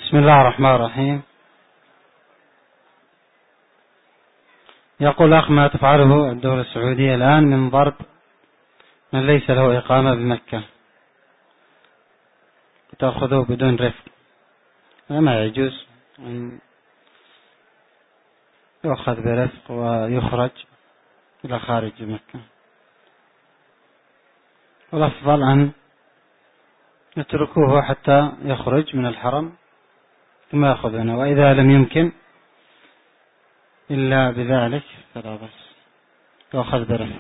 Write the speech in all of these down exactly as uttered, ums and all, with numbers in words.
بسم الله الرحمن الرحيم. يقول أخ: ما تفعله الدولة السعودية الآن من ضرب من ليس له إقامة بمكة تأخذه بدون رفق؟ ما يجوز أن يؤخذ برفق ويخرج إلى خارج مكة، والأفضل أن يتركوه حتى يخرج من الحرم ثم يأخذونه، وإذا لم يمكن إلا بذلك فلا بأس، يؤخذ برفق.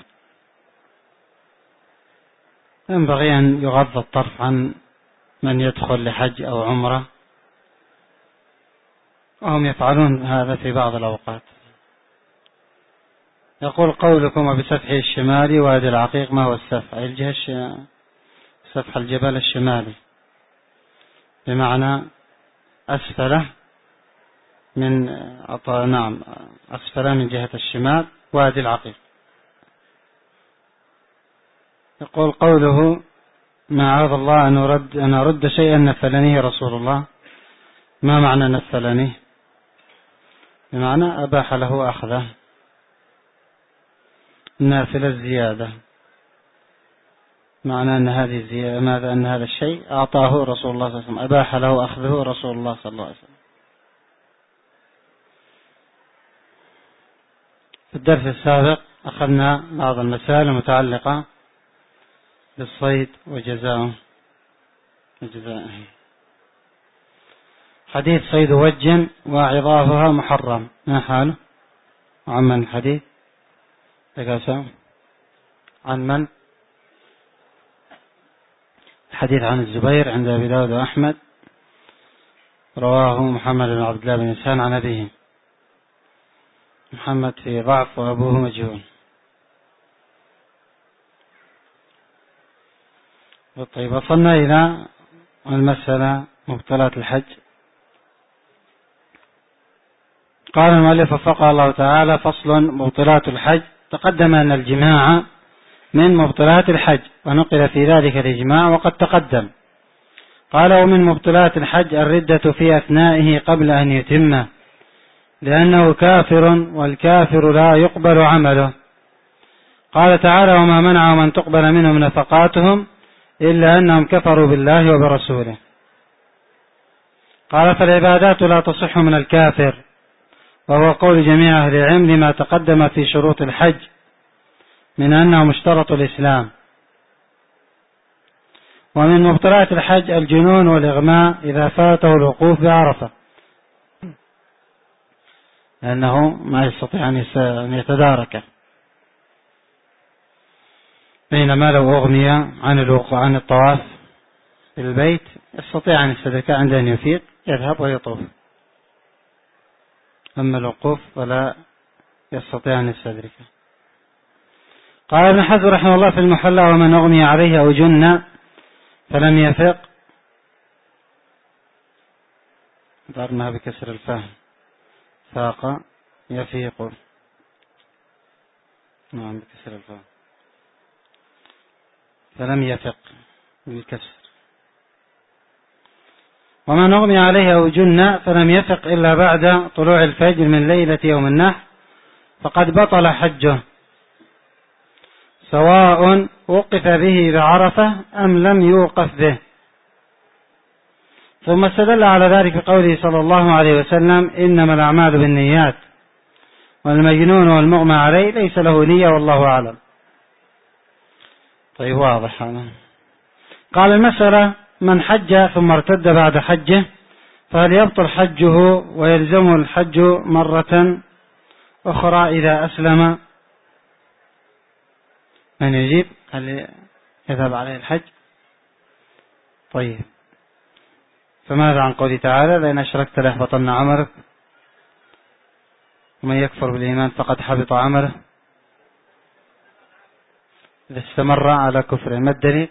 ينبغي أن يغض الطرف عن من يدخل لحج أو عمرة، وهم يفعلون هذا في بعض الأوقات. يقول: قولكم وبسفحه الشمالي وادي العقيق، ما هو السفح؟ الجهة سفح الجبل الشمالي بمعنى أسفله من نعم أسفله من جهة الشمال وادي العقيق. يقول: قوله معاذ الله أن أرد, أن أرد شيئا نفلنيه رسول الله، ما معنى نفلنيه؟ بمعنى أباح له أخذه، نافلة الزيادة، معنى أن هذه الزيادة ماذا؟ أن هذا الشيء أعطاه رسول الله صلى الله عليه وسلم، أباح له أخذه رسول الله صلى الله عليه وسلم. في الدرس السابق أخذنا بعض المسائل المتعلقة بالصيد وجزاؤه وجزاؤه. حديث صيد وج وعظافها محرم، ما حاله؟ عن من الحديث؟ عن من؟ الحديث عن الزبير عند أبي داود وأحمد، رواه محمد بن عبد الله بن إسحاق عن أبيه. محمد في ضعف وأبوه مجهول. طيب، وصلنا إلى المسألة مبطلات الحج. قال المؤلف وفقه الله تعالى: فصل: مبطلات الحج. تقدم أن الجماع من مبطلات الحج، ونقل في ذلك الإجماع وقد تقدم. قال: ومن مبطلات الحج الردة في أثنائه قبل أن يتمه، لأنه كافر، والكافر لا يقبل عمله. قال تعالى: وما منعهم أن تقبل منهم نفقاتهم إلا أنهم كفروا بالله وبرسوله. قال: فالعبادات لا تصح من الكافر، وهو قول جميع أهل العلم لما تقدم في شروط الحج من أنه مشترط الإسلام. ومن مبطلات الحج الجنون والإغماء إذا فاته الوقوف بعرفة، لأنه ما يستطيع أن يتداركه، بينما لو أغني عن الوقوع عن الطواف في البيت يستطيع أن يستدركه عند أن يفيق يذهب ويطوف، أما الوقوف فلا يستطيع أن يستدركه. قال ابن حزم رحمه الله في المحلى: ومن أغني عليه أو جن فلم يفق، ضربناها بكسر الفهم، فاق يفيق، نعم بكسر الفهم، فلم يفق بالكسر. ومن أغمي عليه أو جن فلم يفق إلا بعد طلوع الفجر من ليلة يوم النحر فقد بطل حجه، سواء وقف به بعرفة أم لم يوقف به. ثم استدل على ذلك بقوله صلى الله عليه وسلم: إنما الأعمال بالنيات، والمجنون والمغمى عليه ليس له نية والله أعلم. طيب، واضح هذا. قال: المسألة: من حج ثم ارتد بعد حجه فهل يبطل حجه ويلزمه الحج مرة أخرى إذا أسلم؟ من يجيب؟ هل يذهب عليه الحج؟ طيب، فماذا عن قوله تعالى: لئن أشركت ليحبطن عملك ومن يكفر بالإيمان فقد حبط عمله إذا استمر على كفره؟ ما الدليل؟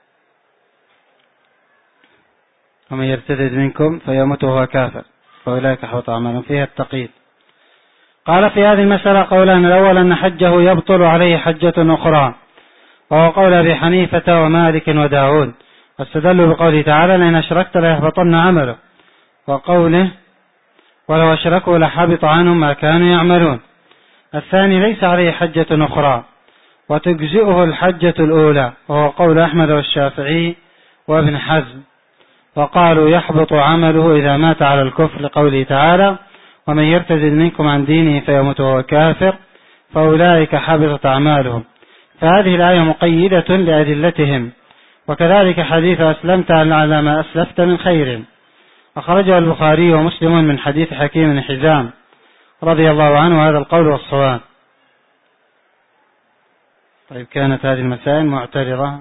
ومن يرتد منكم فيموت وهو كافر فأولئك حبط أعمالهم، فيها التقييد. قال: في هذه المسألة قولان: الأول أن حجه يبطل عليه حجة أخرى، وهو قول أبي حنيفة ومالك وداود، واستدلوا بقوله تعالى: لئن أشركت ليحبطن عمله، وقوله ولو أشركوا لحبط عنهم ما كانوا يعملون. الثاني ليس عليه حجة أخرى وتجزئه الحجة الأولى، وهو قول أحمد والشافعي وابن حزم، وقالوا يحبط عمله إذا مات على الكفر لقوله تعالى ومن يرتد منكم عن دينه فيموت وهو كافر فأولئك حبطت أعمالهم. فهذه الآية مقيدة لأدلتهم. وكذلك حديث أسلمت على ما أسلفت من خير، أخرجه البخاري ومسلم من حديث حكيم بن حزام رضي الله عنه، هذا القول والصواب. طيب، كانت هذه المسائل معترضة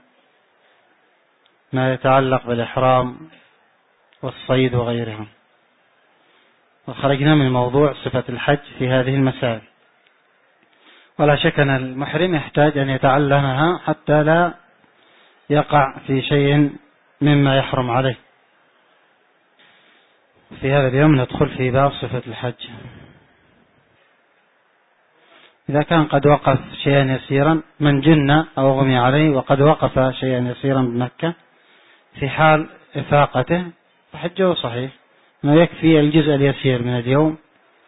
لما يتعلق بالإحرام والصيد وغيرها، وخرجنا من موضوع صفة الحج في هذه المسائل. ولا شك أن المحرم يحتاج أن يتعلمها حتى لا يقع في شيء مما يحرم عليه. في هذا اليوم ندخل في باب صفة الحج. إذا كان قد وقف شيئا يسيرا، من جن أو غمي عليه وقد وقف شيئا يسيرا بمكة في حال إفاقته فحجه صحيح، ما يكفي الجزء اليسير من اليوم.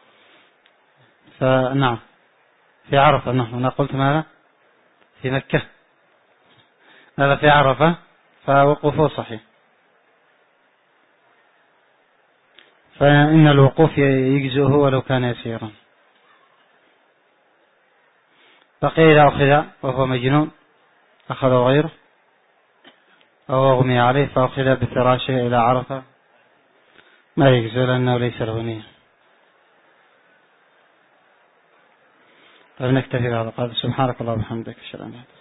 فنعم في عرفة، نحن أنا قلت ماذا في مكة، هذا في عرفة فوقوفه صحيح، فإن الوقوف يجزئه ولو كان يسيرا. بقي إذا أخذ وهو مجنون أخذه غيره أو أغمي عليه فأخذ بفراشه إلى عرفة ما يجزئ لأنه ليس له نية. فلنكتفي بهذا القدر. سبحانك اللهم وبحمدك، أشهد أن لا إله إلا أنت.